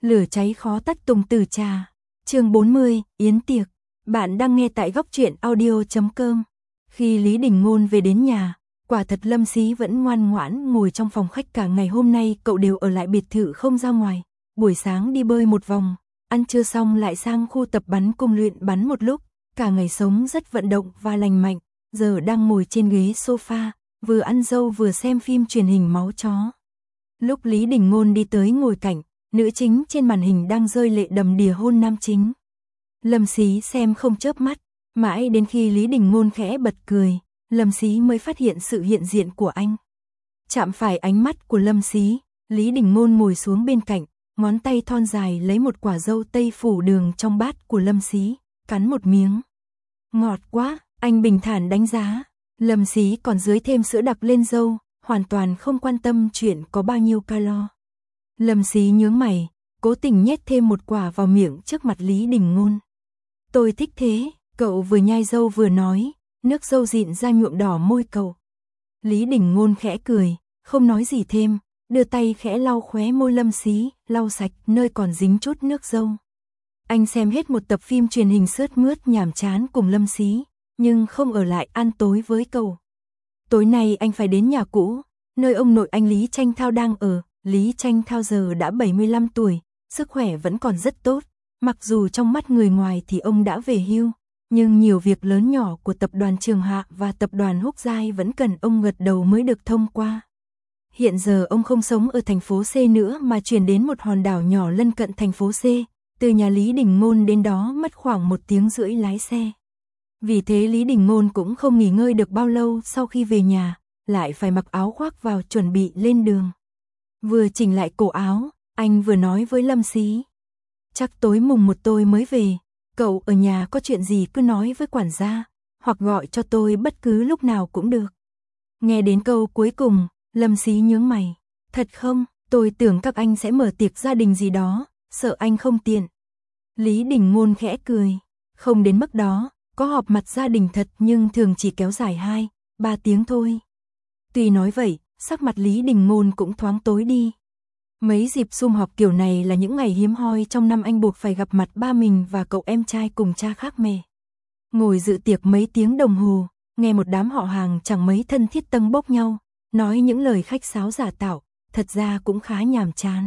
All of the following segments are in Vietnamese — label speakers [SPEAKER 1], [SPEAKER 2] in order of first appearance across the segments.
[SPEAKER 1] Lửa cháy khó tắt Tùng Tử Trà. Chương 40, yến tiệc. Bạn đang nghe tại góc truyện audio.com. Khi Lý Đình Ngôn về đến nhà, quả thật Lâm Xí vẫn ngoan ngoãn ngồi trong phòng khách cả ngày hôm nay, cậu đều ở lại biệt thự không ra ngoài. Buổi sáng đi bơi một vòng, ăn trưa xong lại sang khu tập bắn cung luyện bắn một lúc, cả ngày sống rất vận động và lành mạnh, giờ đang ngồi trên ghế sofa, vừa ăn dâu vừa xem phim truyền hình Máu Chó. Lúc Lý Đình Ngôn đi tới ngồi cạnh, nữ chính trên màn hình đang rơi lệ đầm đìa hôn nam chính. Lâm Xí xem không chớp mắt, mãi đến khi Lý Đình Ngôn khẽ bật cười, Lâm Xí mới phát hiện sự hiện diện của anh. Chạm phải ánh mắt của Lâm Xí, Lý Đình Ngôn ngồi xuống bên cạnh, ngón tay thon dài lấy một quả dâu tây phủ đường trong bát của Lâm Xí, cắn một miếng. Ngọt quá, anh bình thản đánh giá. Lâm Xí còn dưới thêm sữa đặc lên dâu, hoàn toàn không quan tâm chuyện có bao nhiêu calo. Lâm Xí nhướng mày, cố tình nhét thêm một quả vào miệng trước mặt Lý Đình Ngôn. Tôi thích thế, cậu vừa nhai dâu vừa nói, nước dâu dịn ra nhuộm đỏ môi cậu. Lý Đình Ngôn khẽ cười, không nói gì thêm, đưa tay khẽ lau khóe môi Lâm Xí, lau sạch nơi còn dính chút nước dâu. Anh xem hết một tập phim truyền hình sướt mướt nhàm chán cùng Lâm Xí, nhưng không ở lại ăn tối với cậu. Tối nay anh phải đến nhà cũ, nơi ông nội anh Lý Tranh Thao đang ở. Lý Tranh Thao giờ đã 75 tuổi, sức khỏe vẫn còn rất tốt, mặc dù trong mắt người ngoài thì ông đã về hưu, nhưng nhiều việc lớn nhỏ của tập đoàn Trường Hạ và tập đoàn Húc Giai vẫn cần ông gật đầu mới được thông qua. Hiện giờ ông không sống ở thành phố C nữa mà chuyển đến một hòn đảo nhỏ lân cận thành phố C, từ nhà Lý Đình Ngôn đến đó mất khoảng 1 tiếng rưỡi lái xe. Vì thế Lý Đình Ngôn cũng không nghỉ ngơi được bao lâu, sau khi về nhà, lại phải mặc áo khoác vào chuẩn bị lên đường. Vừa chỉnh lại cổ áo, anh vừa nói với Lâm Xí. Chắc tối mùng 1 tôi mới về, cậu ở nhà có chuyện gì cứ nói với quản gia, hoặc gọi cho tôi bất cứ lúc nào cũng được. Nghe đến câu cuối cùng, Lâm Xí nhướng mày. Thật không, tôi tưởng các anh sẽ mở tiệc gia đình gì đó, sợ anh không tiện. Lý Đình Ngôn khẽ cười. Không đến mức đó, có họp mặt gia đình thật nhưng thường chỉ kéo dài 2-3 tiếng thôi. Tuy nói vậy, sắc mặt Lý Đình Ngôn cũng thoáng tối đi. Mấy dịp sum họp kiểu này là những ngày hiếm hoi trong năm, anh buộc phải gặp mặt ba mình và cậu em trai cùng cha khác mẹ. Ngồi dự tiệc mấy tiếng đồng hồ, nghe một đám họ hàng chẳng mấy thân thiết tâng bốc nhau, nói những lời khách sáo giả tạo, thật ra cũng khá nhàm chán.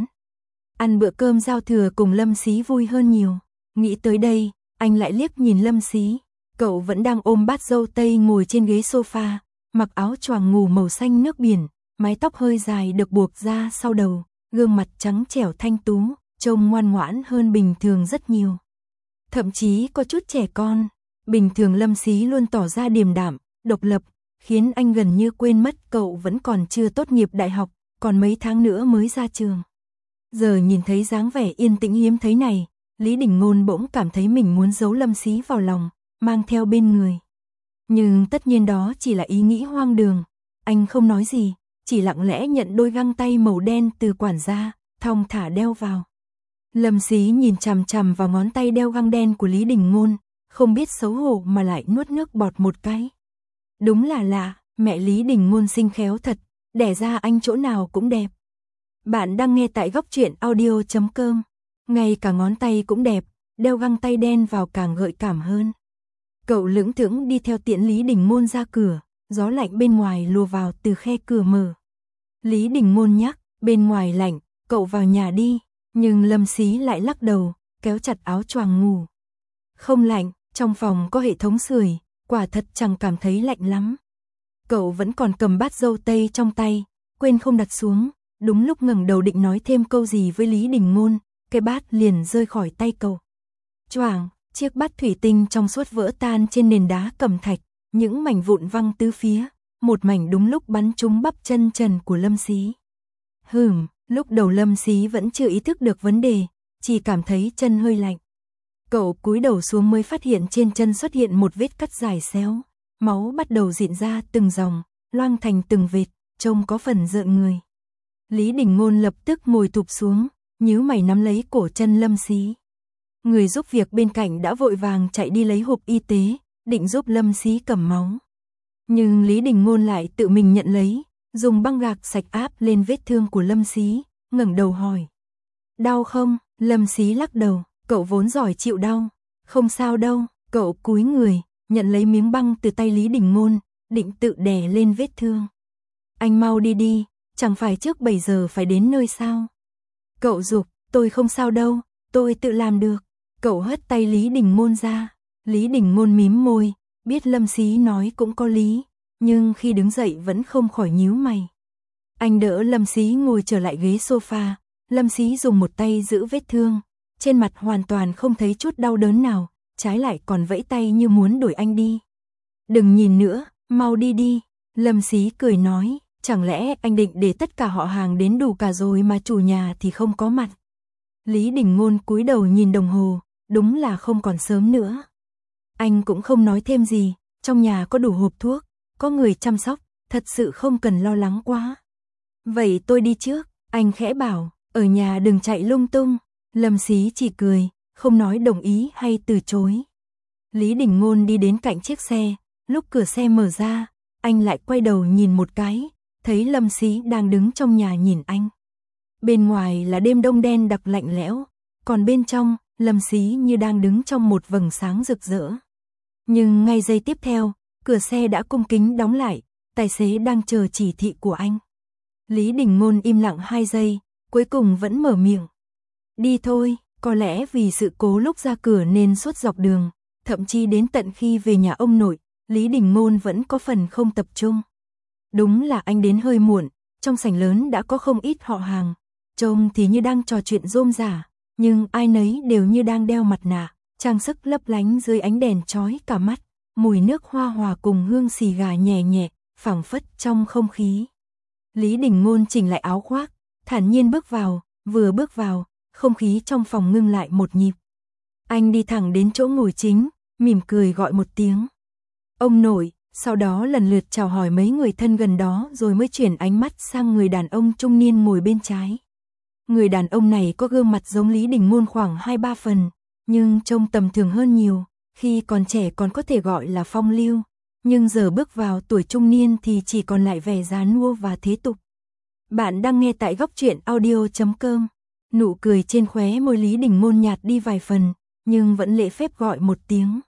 [SPEAKER 1] Ăn bữa cơm giao thừa cùng Lâm Xí vui hơn nhiều. Nghĩ tới đây, anh lại liếc nhìn Lâm Xí, cậu vẫn đang ôm bát dâu tây ngồi trên ghế sofa, mặc áo choàng ngủ màu xanh nước biển, mái tóc hơi dài được buộc ra sau đầu, gương mặt trắng trẻo thanh tú, trông ngoan ngoãn hơn bình thường rất nhiều. Thậm chí có chút trẻ con. Bình thường Lâm Xí luôn tỏ ra điềm đạm, độc lập, khiến anh gần như quên mất cậu vẫn còn chưa tốt nghiệp đại học, còn mấy tháng nữa mới ra trường. Giờ nhìn thấy dáng vẻ yên tĩnh hiếm thấy này, Lý Đình Ngôn bỗng cảm thấy mình muốn giấu Lâm Xí vào lòng, mang theo bên người. Nhưng tất nhiên đó chỉ là ý nghĩ hoang đường. Anh không nói gì, chỉ lặng lẽ nhận đôi găng tay màu đen từ quản gia, thong thả đeo vào. Lâm Xí nhìn chằm chằm vào ngón tay đeo găng đen của Lý Đình Ngôn, không biết xấu hổ mà lại nuốt nước bọt một cái. Đúng là lạ, mẹ Lý Đình Ngôn xinh khéo thật, đẻ ra anh chỗ nào cũng đẹp. Bạn đang nghe tại góc truyện audio.com. Ngay cả ngón tay cũng đẹp, đeo găng tay đen vào càng gợi cảm hơn. Cậu lững thững đi theo tiễn Lý Đình Ngôn ra cửa, gió lạnh bên ngoài lùa vào từ khe cửa mở. Lý Đình Ngôn nhắc, bên ngoài lạnh, cậu vào nhà đi, nhưng Lâm Xí lại lắc đầu, kéo chặt áo choàng ngủ. Không lạnh, trong phòng có hệ thống sưởi, quả thật chẳng cảm thấy lạnh lắm. Cậu vẫn còn cầm bát dâu tây trong tay, quên không đặt xuống, đúng lúc ngẩng đầu định nói thêm câu gì với Lý Đình Ngôn, cái bát liền rơi khỏi tay cậu. Choảng, chiếc bát thủy tinh trong suốt vỡ tan trên nền đá cẩm thạch, những mảnh vụn văng tứ phía, một mảnh đúng lúc bắn trúng bắp chân trần của Lâm Xí. Lúc đầu Lâm Xí vẫn chưa ý thức được vấn đề, chỉ cảm thấy chân hơi lạnh. Cậu cúi đầu xuống mới phát hiện trên chân xuất hiện một vết cắt dài xéo, máu bắt đầu rịn ra từng dòng, loang thành từng vệt, trông có phần rợn người. Lý Đình Ngôn lập tức ngồi thụp xuống, nhíu mày nắm lấy cổ chân Lâm Xí. Người giúp việc bên cạnh đã vội vàng chạy đi lấy hộp y tế, định giúp Lâm Xí cầm máu. Nhưng Lý Đình Ngôn lại tự mình nhận lấy, dùng băng gạc sạch áp lên vết thương của Lâm Xí, ngẩng đầu hỏi. Đau không? Lâm Xí lắc đầu, cậu vốn giỏi chịu đau. Không sao đâu, cậu cúi người, nhận lấy miếng băng từ tay Lý Đình Ngôn, định tự đè lên vết thương. Anh mau đi đi, chẳng phải trước 7 giờ phải đến nơi sao? Cậu giục, tôi không sao đâu, tôi tự làm được. Cậu hất tay Lý Đình Ngôn ra. Lý Đình Ngôn mím môi, biết Lâm Xí nói cũng có lý, nhưng khi đứng dậy vẫn không khỏi nhíu mày. Anh đỡ Lâm Xí ngồi trở lại ghế sofa, Lâm Xí dùng một tay giữ vết thương, trên mặt hoàn toàn không thấy chút đau đớn nào, trái lại còn vẫy tay như muốn đuổi anh đi. Đừng nhìn nữa, mau đi đi. Lâm Xí cười nói, chẳng lẽ anh định để tất cả họ hàng đến đủ cả rồi mà chủ nhà thì không có mặt. Lý Đình Ngôn cúi đầu nhìn đồng hồ, đúng là không còn sớm nữa. Anh cũng không nói thêm gì, trong nhà có đủ hộp thuốc, có người chăm sóc, thật sự không cần lo lắng quá. Vậy tôi đi trước, anh khẽ bảo, ở nhà đừng chạy lung tung. Lâm Xí chỉ cười, không nói đồng ý hay từ chối. Lý Đình Ngôn đi đến cạnh chiếc xe, lúc cửa xe mở ra, anh lại quay đầu nhìn một cái, thấy Lâm Xí đang đứng trong nhà nhìn anh. Bên ngoài là đêm đông đen đặc lạnh lẽo, còn bên trong, Lâm Xí như đang đứng trong một vầng sáng rực rỡ. Nhưng ngay giây tiếp theo, cửa xe đã cung kính đóng lại, tài xế đang chờ chỉ thị của anh. Lý Đình Ngôn im lặng 2 giây, cuối cùng vẫn mở miệng. Đi thôi, có lẽ vì sự cố lúc ra cửa nên suốt dọc đường, thậm chí đến tận khi về nhà ông nội, Lý Đình Ngôn vẫn có phần không tập trung. Đúng là anh đến hơi muộn, trong sảnh lớn đã có không ít họ hàng, trông thì như đang trò chuyện rôm rả, nhưng ai nấy đều như đang đeo mặt nạ, trang sức lấp lánh dưới ánh đèn chói cả mắt, mùi nước hoa hòa cùng hương xì gà nhẹ nhẹ, phảng phất trong không khí. Lý Đình Ngôn chỉnh lại áo khoác, thản nhiên bước vào, vừa bước vào, không khí trong phòng ngưng lại một nhịp. Anh đi thẳng đến chỗ ngồi chính, mỉm cười gọi một tiếng. Ông nội, sau đó lần lượt chào hỏi mấy người thân gần đó rồi mới chuyển ánh mắt sang người đàn ông trung niên ngồi bên trái. Người đàn ông này có gương mặt giống Lý Đình Ngôn khoảng 2-3 phần, nhưng trông tầm thường hơn nhiều, khi còn trẻ còn có thể gọi là phong lưu, nhưng giờ bước vào tuổi trung niên thì chỉ còn lại vẻ già nua và thế tục. Bạn đang nghe tại Góc Truyện Audio.com. Nụ cười trên khóe môi Lý Đình Ngôn nhạt đi vài phần, nhưng vẫn lễ phép gọi một tiếng.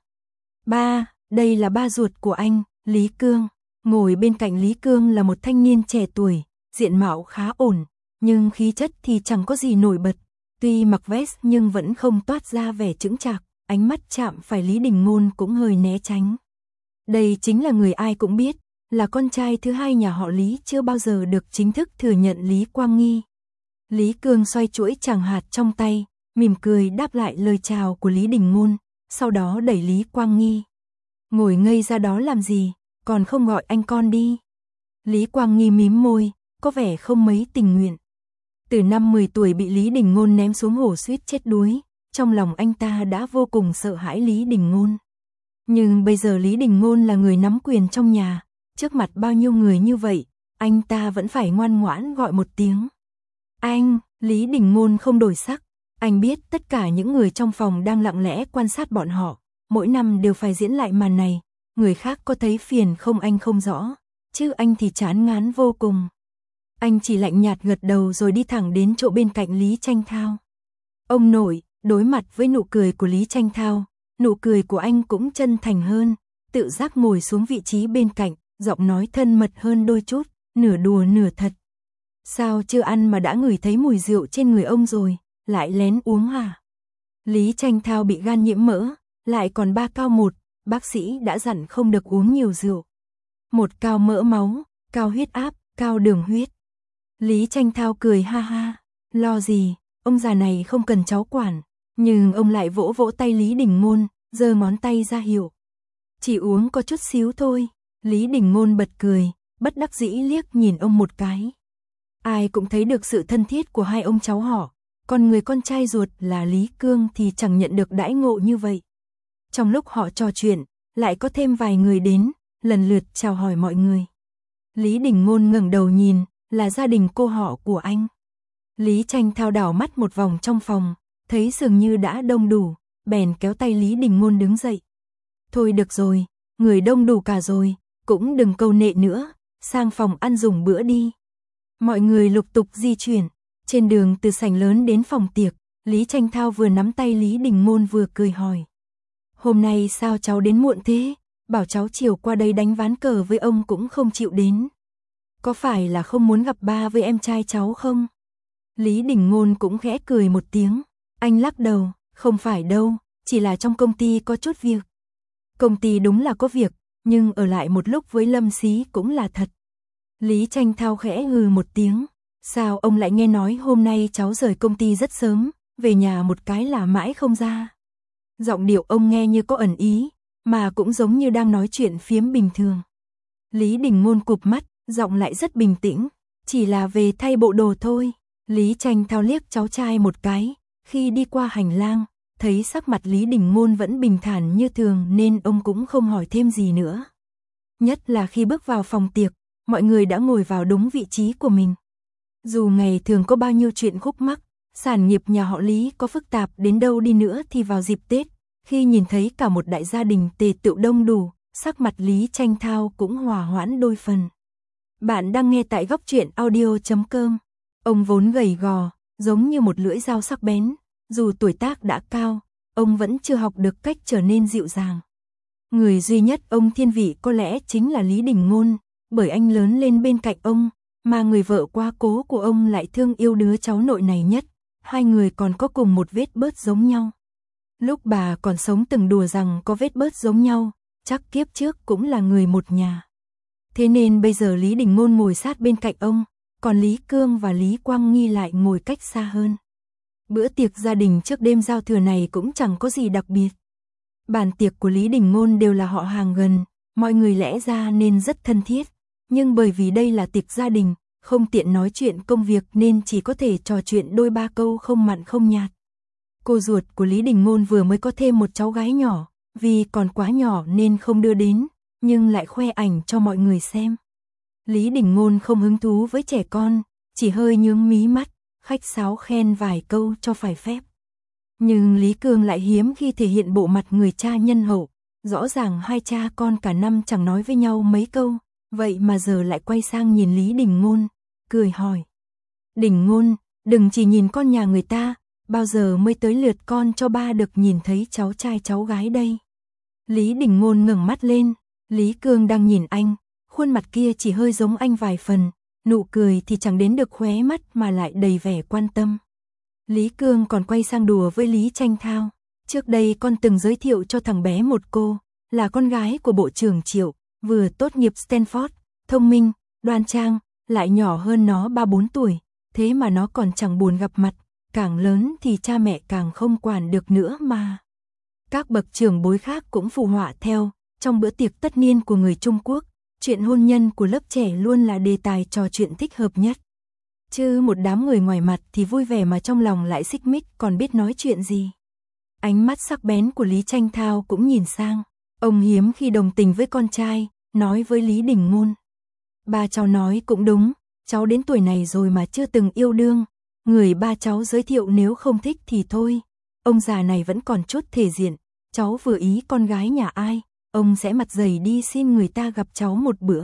[SPEAKER 1] Ba, đây là ba ruột của anh, Lý Cương. Ngồi bên cạnh Lý Cương là một thanh niên trẻ tuổi, diện mạo khá ổn, nhưng khí chất thì chẳng có gì nổi bật. Tuy mặc vest nhưng vẫn không toát ra vẻ chững chạc, ánh mắt chạm phải Lý Đình Ngôn cũng hơi né tránh. Đây chính là người ai cũng biết, là con trai thứ hai nhà họ Lý chưa bao giờ được chính thức thừa nhận Lý Quang Nghi. Lý Cương xoay chuỗi tràng hạt trong tay, mỉm cười đáp lại lời chào của Lý Đình Ngôn, sau đó đẩy Lý Quang Nghi. Ngồi ngây ra đó làm gì, còn không gọi anh con đi. Lý Quang Nghi mím môi, có vẻ không mấy tình nguyện. Từ năm 10 tuổi bị Lý Đình Ngôn ném xuống hồ suýt chết đuối, trong lòng anh ta đã vô cùng sợ hãi Lý Đình Ngôn. Nhưng bây giờ Lý Đình Ngôn là người nắm quyền trong nhà, trước mặt bao nhiêu người như vậy, anh ta vẫn phải ngoan ngoãn gọi một tiếng. Anh, Lý Đình Ngôn không đổi sắc, anh biết tất cả những người trong phòng đang lặng lẽ quan sát bọn họ, mỗi năm đều phải diễn lại màn này, người khác có thấy phiền không anh không rõ, chứ anh thì chán ngán vô cùng. Anh chỉ lạnh nhạt gật đầu rồi đi thẳng đến chỗ bên cạnh Lý Tranh Thao. Ông nội, đối mặt với nụ cười của Lý Tranh Thao, nụ cười của anh cũng chân thành hơn, tự giác ngồi xuống vị trí bên cạnh, giọng nói thân mật hơn đôi chút, nửa đùa nửa thật. Sao chưa ăn mà đã ngửi thấy mùi rượu trên người ông rồi, lại lén uống hả? Lý Tranh Thao bị gan nhiễm mỡ, lại còn 3 cao 1, bác sĩ đã dặn không được uống nhiều rượu. 1 cao mỡ máu, cao huyết áp, cao đường huyết. Lý Tranh Thao cười ha ha, lo gì, ông già này không cần cháu quản, nhưng ông lại vỗ vỗ tay Lý Đình Ngôn, giơ ngón tay ra hiệu. Chỉ uống có chút xíu thôi. Lý Đình Ngôn bật cười, bất đắc dĩ liếc nhìn ông một cái. Ai cũng thấy được sự thân thiết của hai ông cháu họ, còn người con trai ruột là Lý Cương thì chẳng nhận được đãi ngộ như vậy. Trong lúc họ trò chuyện, lại có thêm vài người đến, lần lượt chào hỏi mọi người. Lý Đình Ngôn ngẩng đầu nhìn, là gia đình cô họ của anh. Lý Tranh Thao đảo mắt một vòng trong phòng, thấy dường như đã đông đủ, bèn kéo tay Lý Đình Ngôn đứng dậy. Thôi được rồi, người đông đủ cả rồi, cũng đừng câu nệ nữa, sang phòng ăn dùng bữa đi. Mọi người lục tục di chuyển, trên đường từ sảnh lớn đến phòng tiệc, Lý Tranh Thao vừa nắm tay Lý Đình Ngôn vừa cười hỏi. Hôm nay sao cháu đến muộn thế? Bảo cháu chiều qua đây đánh ván cờ với ông cũng không chịu đến. Có phải là không muốn gặp ba với em trai cháu không? Lý Đình Ngôn cũng khẽ cười một tiếng. Anh lắc đầu, không phải đâu, chỉ là trong công ty có chút việc. Công ty đúng là có việc, nhưng ở lại một lúc với Lâm Xí cũng là thật. Lý Tranh Thao khẽ hừ một tiếng. Sao ông lại nghe nói hôm nay cháu rời công ty rất sớm, về nhà một cái là mãi không ra. Giọng điệu ông nghe như có ẩn ý, mà cũng giống như đang nói chuyện phiếm bình thường. Lý Đình Ngôn cụp mắt, giọng lại rất bình tĩnh, chỉ là về thay bộ đồ thôi. Lý Tranh Thao liếc cháu trai một cái, khi đi qua hành lang, thấy sắc mặt Lý Đình Ngôn vẫn bình thản như thường nên ông cũng không hỏi thêm gì nữa. Nhất là khi bước vào phòng tiệc, mọi người đã ngồi vào đúng vị trí của mình. Dù ngày thường có bao nhiêu chuyện khúc mắc, sản nghiệp nhà họ Lý có phức tạp đến đâu đi nữa thì vào dịp Tết, khi nhìn thấy cả một đại gia đình tề tựu đông đủ, sắc mặt Lý Tranh Thao cũng hòa hoãn đôi phần. Bạn đang nghe tại góc truyện audio.com. Ông vốn gầy gò, giống như một lưỡi dao sắc bén, dù tuổi tác đã cao, ông vẫn chưa học được cách trở nên dịu dàng. Người duy nhất ông thiên vị có lẽ chính là Lý Đình Ngôn, bởi anh lớn lên bên cạnh ông, mà người vợ quá cố của ông lại thương yêu đứa cháu nội này nhất, hai người còn có cùng một vết bớt giống nhau. Lúc bà còn sống từng đùa rằng có vết bớt giống nhau, chắc kiếp trước cũng là người một nhà. Thế nên bây giờ Lý Đình Ngôn ngồi sát bên cạnh ông, còn Lý Cương và Lý Quang Nghi lại ngồi cách xa hơn. Bữa tiệc gia đình trước đêm giao thừa này cũng chẳng có gì đặc biệt. Bàn tiệc của Lý Đình Ngôn đều là họ hàng gần, mọi người lẽ ra nên rất thân thiết, nhưng bởi vì đây là tiệc gia đình, không tiện nói chuyện công việc nên chỉ có thể trò chuyện đôi ba câu không mặn không nhạt. Cô ruột của Lý Đình Ngôn vừa mới có thêm một cháu gái nhỏ, vì còn quá nhỏ nên không đưa đến, nhưng lại khoe ảnh cho mọi người xem. Lý Đình Ngôn không hứng thú với trẻ con, chỉ hơi nhướng mí mắt, khách sáo khen vài câu cho phải phép. Nhưng Lý Cương lại hiếm khi thể hiện bộ mặt người cha nhân hậu, rõ ràng hai cha con cả năm chẳng nói với nhau mấy câu, vậy mà giờ lại quay sang nhìn Lý Đình Ngôn, cười hỏi. Đình Ngôn, đừng chỉ nhìn con nhà người ta, bao giờ mới tới lượt con cho ba được nhìn thấy cháu trai cháu gái đây. Lý Đình Ngôn ngẩng mắt lên, Lý Cương đang nhìn anh, khuôn mặt kia chỉ hơi giống anh vài phần, nụ cười thì chẳng đến được khóe mắt mà lại đầy vẻ quan tâm. Lý Cương còn quay sang đùa với Lý Tranh Thao. Trước đây con từng giới thiệu cho thằng bé một cô, là con gái của Bộ trưởng Triệu, vừa tốt nghiệp Stanford, thông minh, đoan trang, lại nhỏ hơn nó 3-4 tuổi, thế mà nó còn chẳng buồn gặp mặt, càng lớn thì cha mẹ càng không quản được nữa mà. Các bậc trưởng bối khác cũng phụ họa theo, trong bữa tiệc tất niên của người Trung Quốc, chuyện hôn nhân của lớp trẻ luôn là đề tài trò chuyện thích hợp nhất. Chứ một đám người ngoài mặt thì vui vẻ mà trong lòng lại xích mích còn biết nói chuyện gì. Ánh mắt sắc bén của Lý Tranh Thao cũng nhìn sang, ông hiếm khi đồng tình với con trai, nói với Lý Đình Ngôn. Ba cháu nói cũng đúng, cháu đến tuổi này rồi mà chưa từng yêu đương, người ba cháu giới thiệu nếu không thích thì thôi. Ông già này vẫn còn chút thể diện, cháu vừa ý con gái nhà ai, ông sẽ mặt dày đi xin người ta gặp cháu một bữa.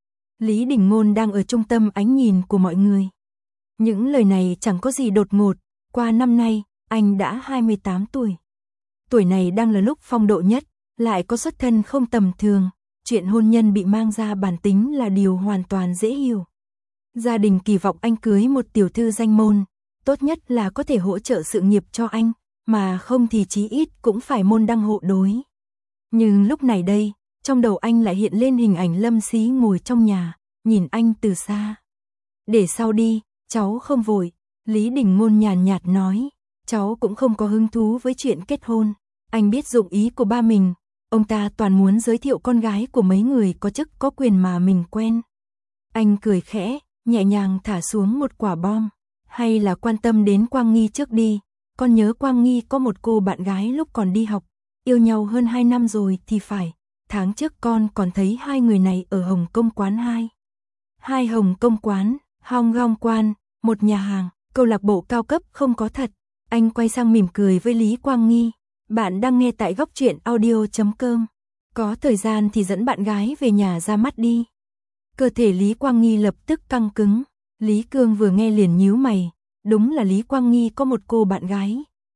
[SPEAKER 1] Lý Đình Ngôn đang ở trung tâm ánh nhìn của mọi người. Những lời này chẳng có gì đột ngột, qua năm nay, anh đã 28 tuổi. Tuổi này đang là lúc phong độ nhất, lại có xuất thân không tầm thường, chuyện hôn nhân bị mang ra bàn tính là điều hoàn toàn dễ hiểu. Gia đình kỳ vọng anh cưới một tiểu thư danh môn, tốt nhất là có thể hỗ trợ sự nghiệp cho anh, mà không thì chí ít cũng phải môn đăng hộ đối. Nhưng lúc này đây, trong đầu anh lại hiện lên hình ảnh Lâm Xí ngồi trong nhà, nhìn anh từ xa. Để sau đi, cháu không vội, Lý Đình Ngôn nhàn nhạt nói, cháu cũng không có hứng thú với chuyện kết hôn. Anh biết dụng ý của ba mình, ông ta toàn muốn giới thiệu con gái của mấy người có chức có quyền mà mình quen. Anh cười khẽ, nhẹ nhàng thả xuống một quả bom, hay là quan tâm đến Quang Nghi trước đi, con nhớ Quang Nghi có một cô bạn gái lúc còn đi học, yêu nhau hơn 2 năm rồi thì phải, tháng trước con còn thấy hai người này ở Hồng Kông quán 2 Hồng Kông quán, Hong Kong quan, một nhà hàng, câu lạc bộ cao cấp không có thật. Anh quay sang mỉm cười với Lý Quang Nghi. Bạn đang nghe tại góc truyện audio.com. Có thời gian thì dẫn bạn gái về nhà ra mắt đi. Cơ thể Lý Quang Nghi lập tức căng cứng. Lý Cương vừa nghe liền nhíu mày. Đúng là Lý Quang Nghi có một cô bạn gái,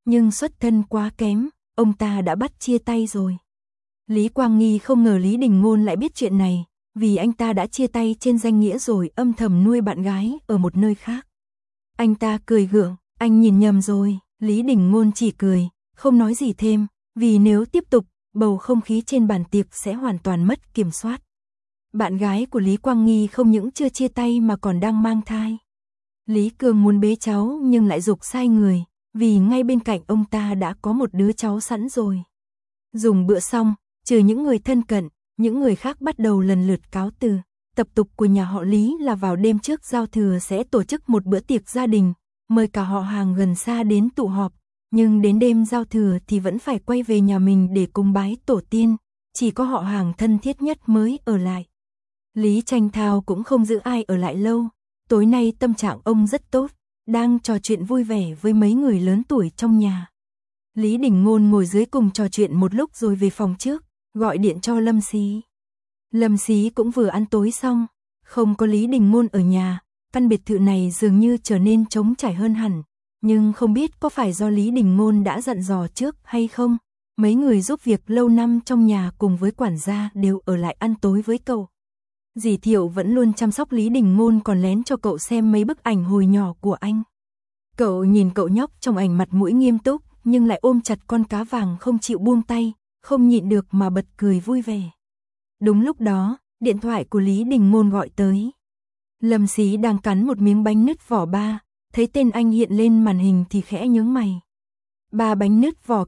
[SPEAKER 1] nhưng xuất thân quá kém, ông ta đã bắt chia tay rồi. Lý Quang Nghi không ngờ Lý Đình Ngôn lại biết chuyện này, vì anh ta đã chia tay trên danh nghĩa rồi âm thầm nuôi bạn gái ở một nơi khác. Anh ta cười gượng, anh nhìn nhầm rồi, Lý Đình Ngôn chỉ cười, không nói gì thêm, vì nếu tiếp tục, bầu không khí trên bàn tiệc sẽ hoàn toàn mất kiểm soát. Bạn gái của Lý Quang Nghi không những chưa chia tay mà còn đang mang thai. Lý Cường muốn bế cháu nhưng lại giục sai người, vì ngay bên cạnh ông ta đã có một đứa cháu sẵn rồi. Dùng bữa xong, trừ những người thân cận, những người khác bắt đầu lần lượt cáo từ. Tập tục của nhà họ Lý là vào đêm trước giao thừa sẽ tổ chức một bữa tiệc gia đình, mời cả họ hàng gần xa đến tụ họp, nhưng đến đêm giao thừa thì vẫn phải quay về nhà mình để cúng bái tổ tiên, chỉ có họ hàng thân thiết nhất mới ở lại. Lý Tranh Thao cũng không giữ ai ở lại lâu, tối nay tâm trạng ông rất tốt, đang trò chuyện vui vẻ với mấy người lớn tuổi trong nhà. Lý Đình Ngôn ngồi dưới cùng trò chuyện một lúc rồi về phòng trước, gọi điện cho Lâm Xí. Lâm Xí cũng vừa ăn tối xong, không có Lý Đình Ngôn ở nhà, căn biệt thự này dường như trở nên trống trải hơn hẳn, nhưng không biết có phải do Lý Đình Ngôn đã dặn dò trước hay không, mấy người giúp việc lâu năm trong nhà cùng với quản gia đều ở lại ăn tối với cậu. Dì Thiệu vẫn luôn chăm sóc Lý Đình Ngôn, còn lén cho cậu xem mấy bức ảnh hồi nhỏ của anh. Cậu nhìn cậu nhóc trong ảnh mặt mũi nghiêm túc, nhưng lại ôm chặt con cá vàng không chịu buông tay, không nhịn được mà bật cười vui vẻ. Đúng lúc đó, điện thoại của Lý Đình Ngôn gọi tới. Lâm Xí đang cắn một miếng bánh nứt vỏ ba, thấy tên anh hiện lên màn hình thì khẽ nhướng mày. Ba bánh nứt vỏ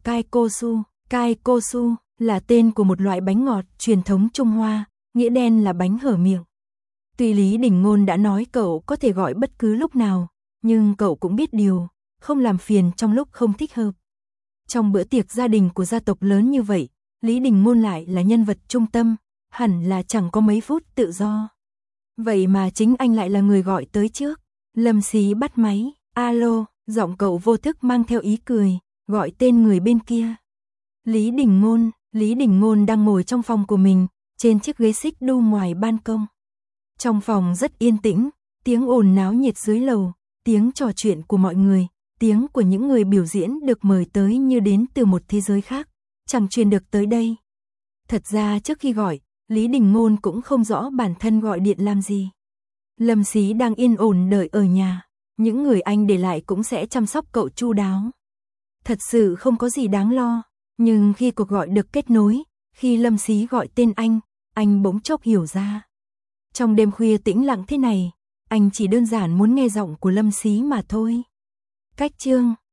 [SPEAKER 1] cai cô su là tên của một loại bánh ngọt truyền thống Trung Hoa, nghĩa đen là bánh hở miệng. Tuy Lý Đình Ngôn đã nói cậu có thể gọi bất cứ lúc nào, nhưng cậu cũng biết điều, không làm phiền trong lúc không thích hợp. Trong bữa tiệc gia đình của gia tộc lớn như vậy, Lý Đình Ngôn lại là nhân vật trung tâm, hẳn là chẳng có mấy phút tự do. Vậy mà chính anh lại là người gọi tới trước. Lâm Xí bắt máy, alo, giọng cậu vô thức mang theo ý cười, gọi tên người bên kia. Lý Đình Ngôn đang ngồi trong phòng của mình, trên chiếc ghế xích đu ngoài ban công. Trong phòng rất yên tĩnh, tiếng ồn náo nhiệt dưới lầu, tiếng trò chuyện của mọi người, tiếng của những người biểu diễn được mời tới như đến từ một thế giới khác, chẳng truyền được tới đây. Thật ra trước khi gọi, Lý Đình Ngôn cũng không rõ bản thân gọi điện làm gì. Lâm Xí đang yên ổn đợi ở nhà, những người anh để lại cũng sẽ chăm sóc cậu chu đáo. Thật sự không có gì đáng lo, nhưng khi cuộc gọi được kết nối, khi Lâm Xí gọi tên anh bỗng chốc hiểu ra. Trong đêm khuya tĩnh lặng thế này, anh chỉ đơn giản muốn nghe giọng của Lâm Xí mà thôi. Cách chương